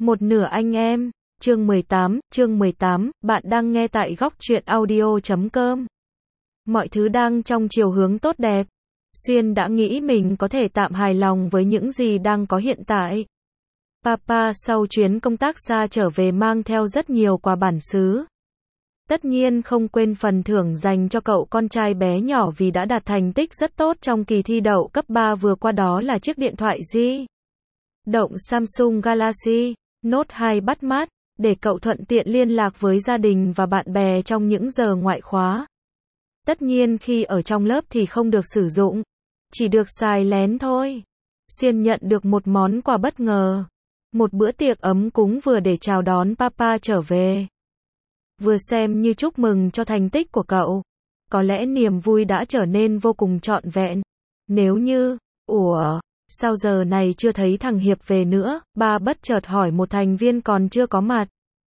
Một nửa anh em, chương 18, bạn đang nghe tại góc truyện audio.com. Mọi thứ đang trong chiều hướng tốt đẹp. Xuyên đã nghĩ mình có thể tạm hài lòng với những gì đang có hiện tại. Papa sau chuyến công tác xa trở về mang theo rất nhiều quà bản xứ. Tất nhiên không quên phần thưởng dành cho cậu con trai bé nhỏ vì đã đạt thành tích rất tốt trong kỳ thi đậu cấp 3 vừa qua, đó là chiếc điện thoại di động Samsung Galaxy Note 2 bắt mắt, để cậu thuận tiện liên lạc với gia đình và bạn bè trong những giờ ngoại khóa. Tất nhiên khi ở trong lớp thì không được sử dụng, chỉ được xài lén thôi. Xuyên nhận được một món quà bất ngờ, một bữa tiệc ấm cúng vừa để chào đón Papa trở về, vừa xem như chúc mừng cho thành tích của cậu. Có lẽ niềm vui đã trở nên vô cùng trọn vẹn. Nếu như, sao giờ này chưa thấy thằng Hiệp về nữa, ba bất chợt hỏi một thành viên còn chưa có mặt.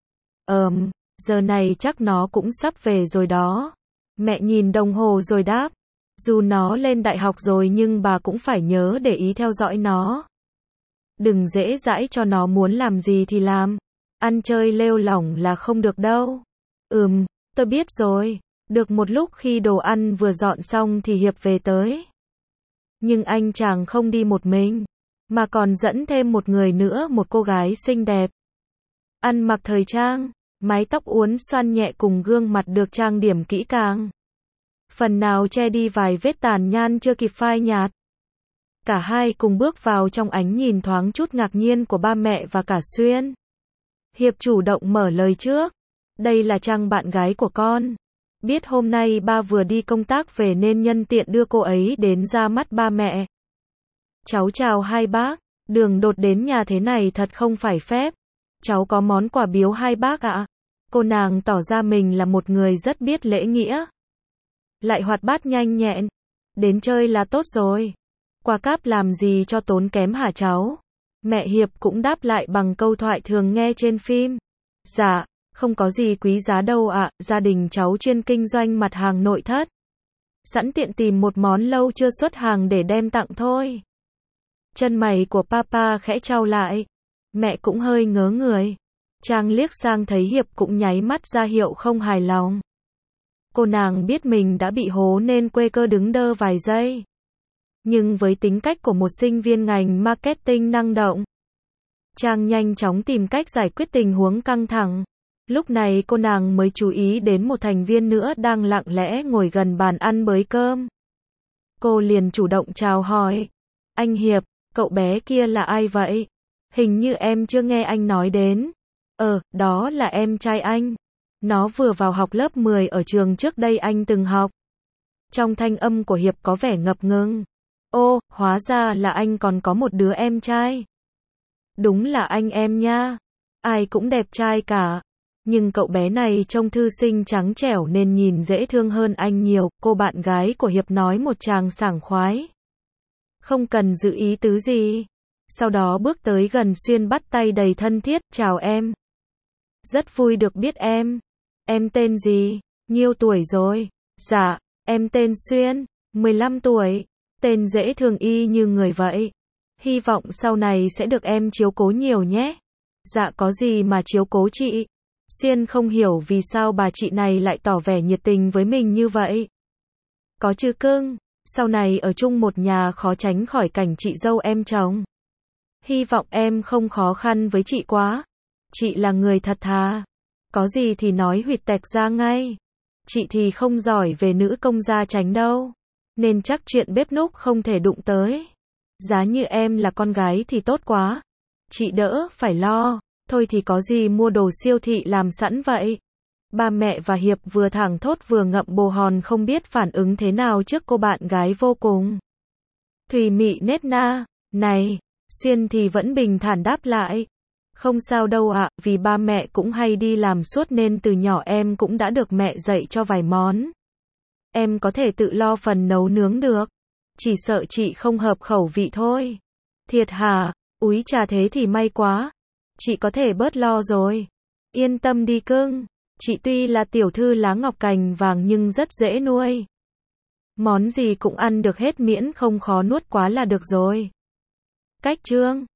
Giờ này chắc nó cũng sắp về rồi đó. Mẹ nhìn đồng hồ rồi đáp. Dù nó lên đại học rồi nhưng bà cũng phải nhớ để ý theo dõi nó. Đừng dễ dãi cho nó muốn làm gì thì làm. Ăn chơi lêu lỏng là không được đâu. Tôi biết rồi. Được một lúc khi đồ ăn vừa dọn xong thì Hiệp về tới. Nhưng anh chàng không đi một mình, mà còn dẫn thêm một người nữa, một cô gái xinh đẹp. Ăn mặc thời trang, mái tóc uốn xoăn nhẹ cùng gương mặt được trang điểm kỹ càng. Phần nào che đi vài vết tàn nhan chưa kịp phai nhạt. Cả hai cùng bước vào trong ánh nhìn thoáng chút ngạc nhiên của ba mẹ và cả Xuyên. Hiệp chủ động mở lời trước. Đây là Trang, bạn gái của con. Biết hôm nay ba vừa đi công tác về nên nhân tiện đưa cô ấy đến ra mắt ba mẹ. Cháu chào hai bác. Đường đột đến nhà thế này thật không phải phép. Cháu có món quà biếu hai bác ạ. Cô nàng tỏ ra mình là một người rất biết lễ nghĩa, lại hoạt bát nhanh nhẹn. Đến chơi là tốt rồi. Quà cáp làm gì cho tốn kém hả cháu? Mẹ Hiệp cũng đáp lại bằng câu thoại thường nghe trên phim. Dạ, không có gì quý giá đâu ạ, gia đình cháu chuyên kinh doanh mặt hàng nội thất. Sẵn tiện tìm một món lâu chưa xuất hàng để đem tặng thôi. Chân mày của Papa khẽ chau lại. Mẹ cũng hơi ngớ người. Trang liếc sang thấy Hiệp cũng nháy mắt ra hiệu không hài lòng. Cô nàng biết mình đã bị hố nên quê cơ đứng đơ vài giây. Nhưng với tính cách của một sinh viên ngành marketing năng động, Trang nhanh chóng tìm cách giải quyết tình huống căng thẳng. Lúc này cô nàng mới chú ý đến một thành viên nữa đang lặng lẽ ngồi gần bàn ăn bới cơm. Cô liền chủ động chào hỏi. Anh Hiệp, cậu bé kia là ai vậy? Hình như em chưa nghe anh nói đến. Đó là em trai anh. Nó vừa vào học lớp 10 ở trường trước đây anh từng học. Trong thanh âm của Hiệp có vẻ ngập ngừng. Ô, hóa ra là anh còn có một đứa em trai. Đúng là anh em nha. Ai cũng đẹp trai cả. Nhưng cậu bé này trông thư sinh trắng trẻo nên nhìn dễ thương hơn anh nhiều, cô bạn gái của Hiệp nói một tràng sảng khoái. Không cần giữ ý tứ gì. Sau đó bước tới gần Xuyên bắt tay đầy thân thiết, chào em. Rất vui được biết em. Em tên gì? Nhiêu tuổi rồi? Dạ, em tên Xuyên, 15 tuổi. Tên dễ thương y như người vậy. Hy vọng sau này sẽ được em chiếu cố nhiều nhé. Dạ có gì mà chiếu cố chị. Xuyên không hiểu vì sao bà chị này lại tỏ vẻ nhiệt tình với mình như vậy. Có chứ cưng, sau này ở chung một nhà khó tránh khỏi cảnh chị dâu em chồng. Hy vọng em không khó khăn với chị quá. Chị là người thật thà. Có gì thì nói huỵch tẹc ra ngay. Chị thì không giỏi về nữ công gia chánh đâu. Nên chắc chuyện bếp núc không thể đụng tới. Giá như em là con gái thì tốt quá. Chị đỡ phải lo. Thôi thì có gì mua đồ siêu thị làm sẵn vậy. Ba mẹ và Hiệp vừa thảng thốt vừa ngậm bồ hòn không biết phản ứng thế nào trước cô bạn gái vô cùng thùy mị nết na. Này, Xuyên thì vẫn bình thản đáp lại. Không sao đâu ạ, vì ba mẹ cũng hay đi làm suốt nên từ nhỏ em cũng đã được mẹ dạy cho vài món. Em có thể tự lo phần nấu nướng được. Chỉ sợ chị không hợp khẩu vị thôi. Thiệt hả? Úi chà, thế thì may quá. Chị có thể bớt lo rồi. Yên tâm đi cưng. Chị tuy là tiểu thư lá ngọc cành vàng nhưng rất dễ nuôi. Món gì cũng ăn được hết miễn không khó nuốt quá là được rồi. Cách chương